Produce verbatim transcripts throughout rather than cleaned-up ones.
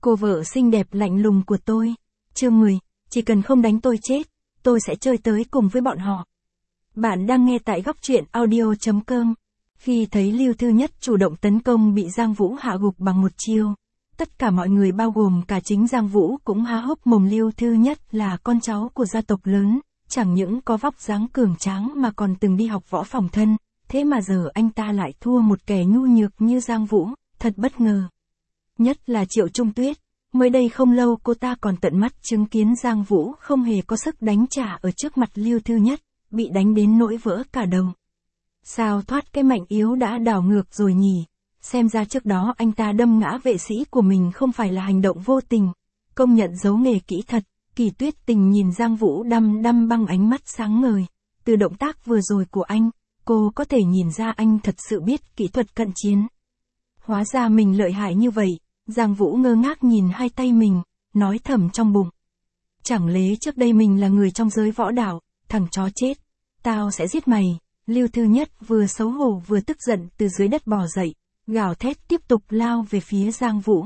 Cô vợ xinh đẹp lạnh lùng của tôi. Chương mười, chỉ cần không đánh tôi chết, tôi sẽ chơi tới cùng với bọn họ. Bạn đang nghe tại góc truyện audio chấm com. Khi thấy Lưu Thư Nhất chủ động tấn công bị Giang Vũ hạ gục bằng một chiêu, tất cả mọi người bao gồm cả chính Giang Vũ cũng há hốc mồm. Lưu Thư Nhất là con cháu của gia tộc lớn, chẳng những có vóc dáng cường tráng mà còn từng đi học võ phòng thân, thế mà giờ anh ta lại thua một kẻ nhu nhược như Giang Vũ, thật bất ngờ. Nhất là Triệu Trung Tuyết, mới đây không lâu cô ta còn tận mắt chứng kiến Giang Vũ không hề có sức đánh trả ở trước mặt Lưu Thư Nhất, bị đánh đến nỗi vỡ cả đầu. Sao thoát cái mạnh yếu đã đảo ngược rồi nhỉ? Xem ra trước đó anh ta đâm ngã vệ sĩ của mình không phải là hành động vô tình, công nhận giấu nghề kỹ thật. Kỳ Tuyết Tình nhìn Giang Vũ đăm đăm bằng ánh mắt sáng ngời. Từ động tác vừa rồi của anh, cô có thể nhìn ra anh thật sự biết kỹ thuật cận chiến. Hóa ra mình lợi hại như vậy. Giang Vũ ngơ ngác nhìn hai tay mình, nói thầm trong bụng. Chẳng lẽ trước đây mình là người trong giới võ đạo, thằng chó chết, tao sẽ giết mày. Lưu Thư Nhất vừa xấu hổ vừa tức giận từ dưới đất bò dậy, gào thét tiếp tục lao về phía Giang Vũ.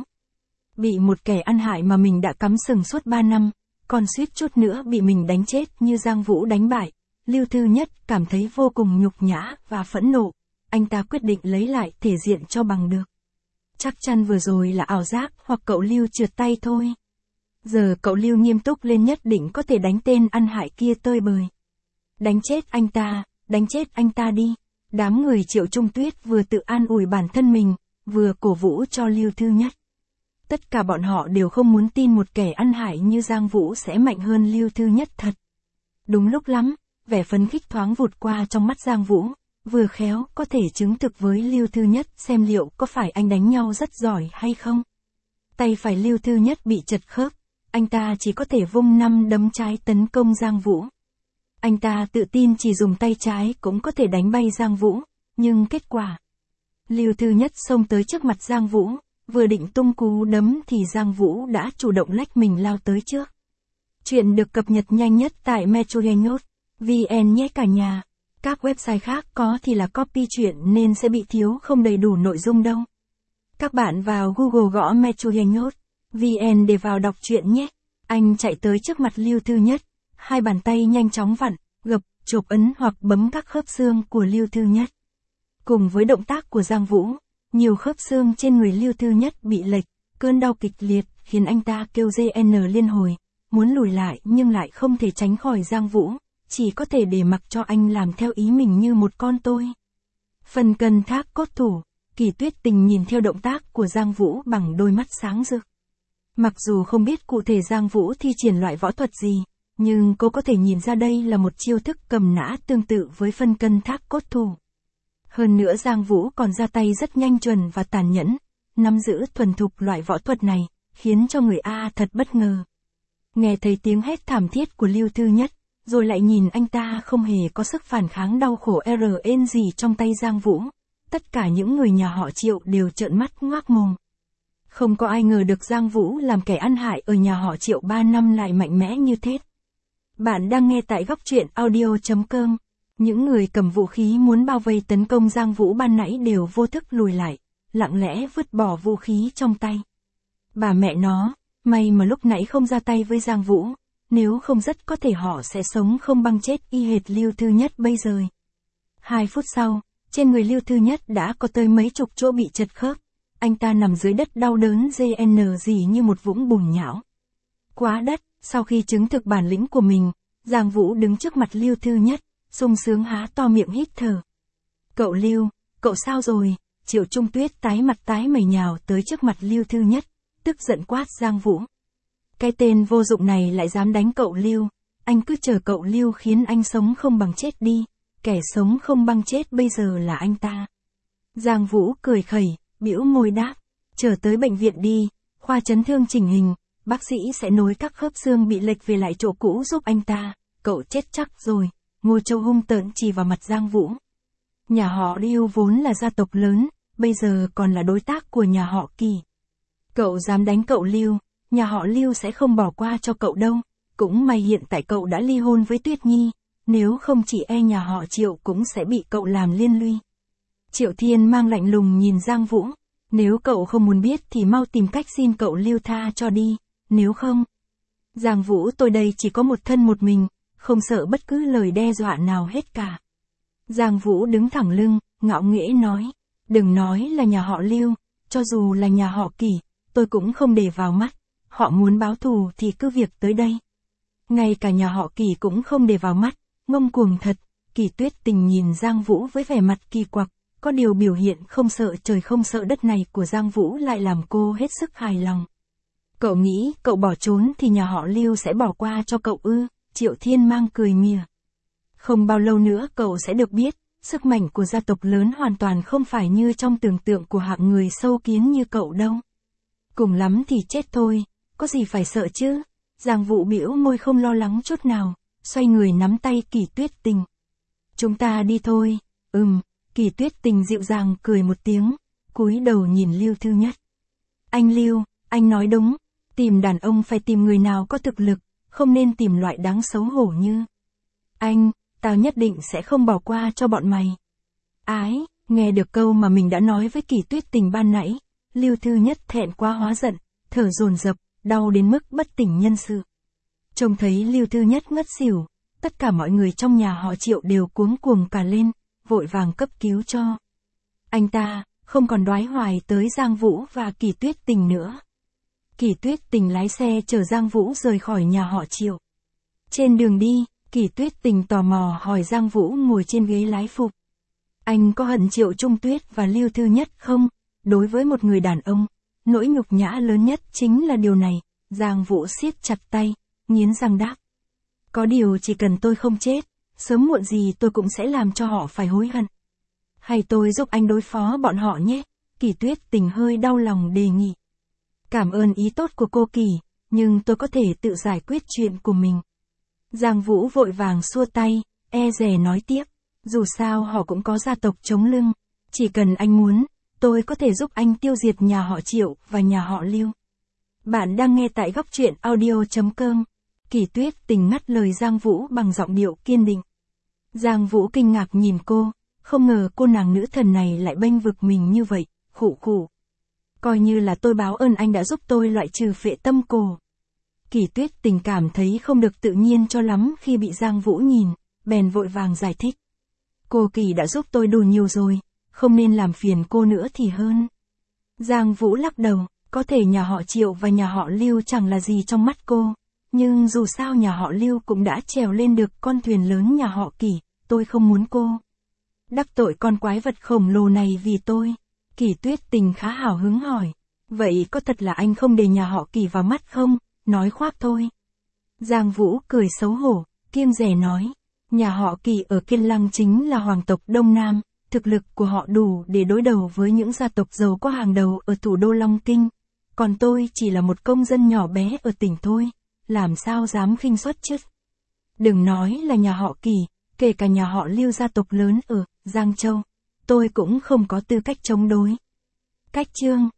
Bị một kẻ ăn hại mà mình đã cắm sừng suốt ba năm, còn suýt chút nữa bị mình đánh chết như Giang Vũ đánh bại. Lưu Thư Nhất cảm thấy vô cùng nhục nhã và phẫn nộ, anh ta quyết định lấy lại thể diện cho bằng được. Chắc chắn vừa rồi là ảo giác hoặc cậu Lưu trượt tay thôi. Giờ cậu Lưu nghiêm túc lên, nhất định có thể đánh tên ăn hại kia tơi bời. Đánh chết anh ta, đánh chết anh ta đi. Đám người Triệu Trung Tuyết vừa tự an ủi bản thân mình, vừa cổ vũ cho Lưu Thư Nhất. Tất cả bọn họ đều không muốn tin một kẻ ăn hại như Giang Vũ sẽ mạnh hơn Lưu Thư Nhất thật. Đúng lúc lắm, vẻ phấn khích thoáng vụt qua trong mắt Giang Vũ, vừa khéo có thể chứng thực với Lưu Thư Nhất xem liệu có phải anh đánh nhau rất giỏi hay không. Tay phải Lưu Thư Nhất bị chật khớp, anh ta chỉ có thể vung năm đấm trái tấn công Giang Vũ. Anh ta tự tin chỉ dùng tay trái cũng có thể đánh bay Giang Vũ, nhưng kết quả. Lưu Thư Nhất xông tới trước mặt Giang Vũ, vừa định tung cú đấm thì Giang Vũ đã chủ động lách mình lao tới trước. Chuyện được cập nhật nhanh nhất tại metronews chấm vn nhé cả nhà. Các website khác có thì là copy chuyện nên sẽ bị thiếu không đầy đủ nội dung đâu. Các bạn vào Google gõ metronews chấm vn để vào đọc truyện nhé. Anh chạy tới trước mặt Lưu Thư Nhất, hai bàn tay nhanh chóng vặn, gập, chộp ấn hoặc bấm các khớp xương của Lưu Thư Nhất. Cùng với động tác của Giang Vũ, nhiều khớp xương trên người Lưu Thư Nhất bị lệch, cơn đau kịch liệt khiến anh ta kêu rên liên hồi, muốn lùi lại nhưng lại không thể tránh khỏi Giang Vũ, chỉ có thể để mặc cho anh làm theo ý mình như một con tôi. Phần cân thác cốt thủ, Kỳ Tuyết Tình nhìn theo động tác của Giang Vũ bằng đôi mắt sáng rực. Mặc dù không biết cụ thể Giang Vũ thi triển loại võ thuật gì, nhưng cô có thể nhìn ra đây là một chiêu thức cầm nã tương tự với phân cân thác cốt thủ. Hơn nữa Giang Vũ còn ra tay rất nhanh chuẩn và tàn nhẫn, nắm giữ thuần thục loại võ thuật này, khiến cho người A thật bất ngờ. Nghe thấy tiếng hét thảm thiết của Lưu Thư Nhất, rồi lại nhìn anh ta không hề có sức phản kháng đau khổ rên gì trong tay Giang Vũ. Tất cả những người nhà họ Triệu đều trợn mắt ngoác mồm. Không có ai ngờ được Giang Vũ làm kẻ ăn hại ở nhà họ Triệu ba năm lại mạnh mẽ như thế. Bạn đang nghe tại góc truyện audio chấm com. Những người cầm vũ khí muốn bao vây tấn công Giang Vũ ban nãy đều vô thức lùi lại, lặng lẽ vứt bỏ vũ khí trong tay. Bà mẹ nó, may mà lúc nãy không ra tay với Giang Vũ, nếu không rất có thể họ sẽ sống không bằng chết y hệt Lưu Thư Nhất bây giờ. Hai phút sau, trên người Lưu Thư Nhất đã có tới mấy chục chỗ bị chật khớp, anh ta nằm dưới đất đau đớn rên rỉ như một vũng bùn nhão. Quá đất, sau khi chứng thực bản lĩnh của mình, Giang Vũ đứng trước mặt Lưu Thư Nhất, sung sướng há to miệng hít thở. Cậu Lưu, cậu sao rồi? Triệu Trung Tuyết tái mặt tái mày nhào tới trước mặt Lưu Thư Nhất, tức giận quát Giang Vũ. Cái tên vô dụng này lại dám đánh cậu Lưu, anh cứ chờ cậu Lưu khiến anh sống không bằng chết đi, kẻ sống không bằng chết bây giờ là anh ta. Giang Vũ cười khẩy, bĩu môi đáp, chờ tới bệnh viện đi, khoa chấn thương chỉnh hình, bác sĩ sẽ nối các khớp xương bị lệch về lại chỗ cũ giúp anh ta, cậu chết chắc rồi. Ngô Châu hung tợn chỉ vào mặt Giang Vũ. Nhà họ Lưu vốn là gia tộc lớn, bây giờ còn là đối tác của nhà họ Kỳ. Cậu dám đánh cậu Lưu, nhà họ Lưu sẽ không bỏ qua cho cậu đâu, cũng may hiện tại cậu đã ly hôn với Tuyết Nhi, nếu không chỉ e nhà họ Triệu cũng sẽ bị cậu làm liên lụy. Triệu Thiên mang lạnh lùng nhìn Giang Vũ, Nếu cậu không muốn biết thì mau tìm cách xin cậu Lưu tha cho đi, nếu không. Giang Vũ tôi đây chỉ có một thân một mình, không sợ bất cứ lời đe dọa nào hết cả. Giang Vũ đứng thẳng lưng, ngạo nghễ nói, đừng nói là nhà họ Lưu, cho dù là nhà họ Kỷ, tôi cũng không để vào mắt, họ muốn báo thù thì cứ việc tới đây. Ngay cả nhà họ Kỷ cũng không để vào mắt, ngông cuồng thật. Kỷ Tuyết Tình nhìn Giang Vũ với vẻ mặt kỳ quặc, có điều biểu hiện không sợ trời không sợ đất này của Giang Vũ lại làm cô hết sức hài lòng. Cậu nghĩ cậu bỏ trốn thì nhà họ Lưu sẽ bỏ qua cho cậu ư? Triệu Thiên Mang cười mỉa. Không bao lâu nữa cậu sẽ được biết, sức mạnh của gia tộc lớn hoàn toàn không phải như trong tưởng tượng của hạng người sâu kiến như cậu đâu. Cùng lắm thì chết thôi, có gì phải sợ chứ? Giang Vũ bĩu môi không lo lắng chút nào, xoay người nắm tay Kỷ Tuyết Tình. Chúng ta đi thôi. Ừm, Kỷ Tuyết Tình dịu dàng cười một tiếng, cúi đầu nhìn Lưu Thư Nhất. Anh Lưu, anh nói đúng, tìm đàn ông phải tìm người nào có thực lực, không nên tìm loại đáng xấu hổ như anh, tao nhất định sẽ không bỏ qua cho bọn mày. Ái, nghe được câu mà mình đã nói với Kỷ Tuyết Tình ban nãy, Lưu Thư Nhất thẹn quá hóa giận, thở dồn dập, đau đến mức bất tỉnh nhân sự. Trông thấy Lưu Thư Nhất ngất xỉu, tất cả mọi người trong nhà họ Triệu đều cuống cuồng cả lên, vội vàng cấp cứu cho. Anh ta, không còn đoái hoài tới Giang Vũ và Kỷ Tuyết Tình nữa. Kỷ Tuyết Tình lái xe chở Giang Vũ rời khỏi nhà họ Triệu. Trên đường đi, Kỷ Tuyết Tình tò mò hỏi Giang Vũ ngồi trên ghế lái phụ. Anh có hận Triệu Trung Tuyết và Lưu Thư Nhất không? Đối với một người đàn ông, nỗi nhục nhã lớn nhất chính là điều này. Giang Vũ siết chặt tay, nghiến răng đáp. Có điều chỉ cần tôi không chết, sớm muộn gì tôi cũng sẽ làm cho họ phải hối hận. Hay tôi giúp anh đối phó bọn họ nhé? Kỷ Tuyết Tình hơi đau lòng đề nghị. Cảm ơn ý tốt của cô Kỷ, nhưng tôi có thể tự giải quyết chuyện của mình. Giang Vũ vội vàng xua tay, e dè nói tiếp. Dù sao họ cũng có gia tộc chống lưng. Chỉ cần anh muốn, tôi có thể giúp anh tiêu diệt nhà họ Triệu và nhà họ Lưu. Bạn đang nghe tại góc truyện audio chấm com. Kỷ Tuyết Tình ngắt lời Giang Vũ bằng giọng điệu kiên định. Giang Vũ kinh ngạc nhìn cô, không ngờ cô nàng nữ thần này lại bênh vực mình như vậy, khụ khụ. Coi như là tôi báo ơn anh đã giúp tôi loại trừ phệ tâm cổ. Kỷ Tuyết Tình cảm thấy không được tự nhiên cho lắm khi bị Giang Vũ nhìn, bèn vội vàng giải thích. Cô Kỷ đã giúp tôi đủ nhiều rồi, không nên làm phiền cô nữa thì hơn. Giang Vũ lắc đầu, có thể nhà họ Triệu và nhà họ Lưu chẳng là gì trong mắt cô, nhưng dù sao nhà họ Lưu cũng đã trèo lên được con thuyền lớn nhà họ Kỷ, tôi không muốn cô đắc tội con quái vật khổng lồ này vì tôi. Kỷ Tuyết Tình khá hào hứng hỏi, vậy có thật là anh không để nhà họ Kỷ vào mắt không? Nói khoác thôi. Giang Vũ cười xấu hổ, kiêng dè nói, nhà họ Kỷ ở Kiên Lăng chính là hoàng tộc Đông Nam, thực lực của họ đủ để đối đầu với những gia tộc giàu có hàng đầu ở thủ đô Long Kinh. Còn tôi chỉ là một công dân nhỏ bé ở tỉnh thôi, làm sao dám khinh suất chứ? Đừng nói là nhà họ Kỷ, kể cả nhà họ Lưu gia tộc lớn ở Giang Châu, tôi cũng không có tư cách chống đối. Cách chương